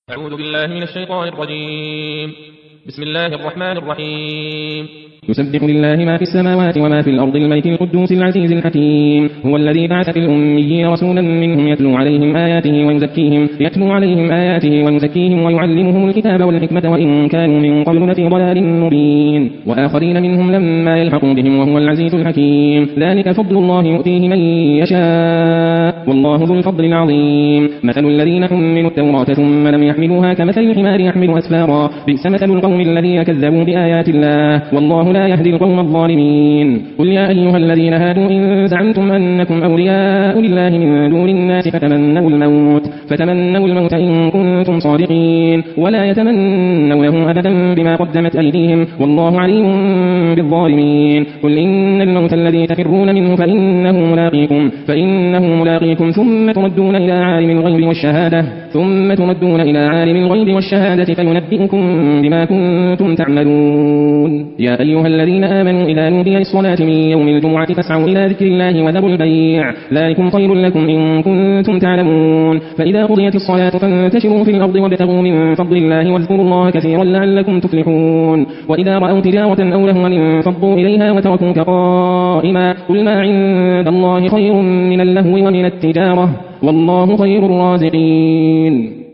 أعوذ بالله من الشيطان الرجيم. بسم الله الرحمن الرحيم. يسبح لله ما في السماوات وما في الأرض الملك القدوس العزيز الحكيم. هو الذي بعث في الأميين رسولا منهم يتلو عليهم آياته ويزكيهم ويعلمهم الكتاب والحكمة وإن كانوا من قبل لفي ضلال مبين وآخرين منهم لما يلحقوا بهم وهو العزيز الحكيم. ذلك فضل الله يؤتيه من يشاء والله ذو الفضل العظيم. مثل الذين حملوا التوراة ثم لم يحملوها كمثل الحمار يحمل أسفارا بئس مثل القوم الذين كذبوا بآيات الله والله لا يهدي القوم الظالمين. قل يا أيها الذين هادوا إن زعمتم أنكم أولياء لله من دون الناس فتمنوا الموت إن كنتم صادقين ولا يتمنونه أبدا بما قدمت أيديهم والله عليم بالظالمين. قل إن الموت الذي تفرون منه فإنه ملاقيكم ثم تردون إلى عالم الغيب والشهادة فينبئكم بما كنتم تعملون. يا أيها الذين آمنوا إذا نودي للصلاة من يوم الجمعة فاسعوا إلى ذكر الله وذروا البيع ذلكم خير لكم إن كنتم تعلمون. فإذا قضيت الصلاة فانتشروا في الأرض وابتغوا من فضل الله واذكروا الله كثيرا لعلكم تفلحون. وإذا رأوا تجارة أو لهوا انفضوا إليها وتركوك قائما قل ما عند الله خير من اللهو ومن التجارة والله خير الرازقين.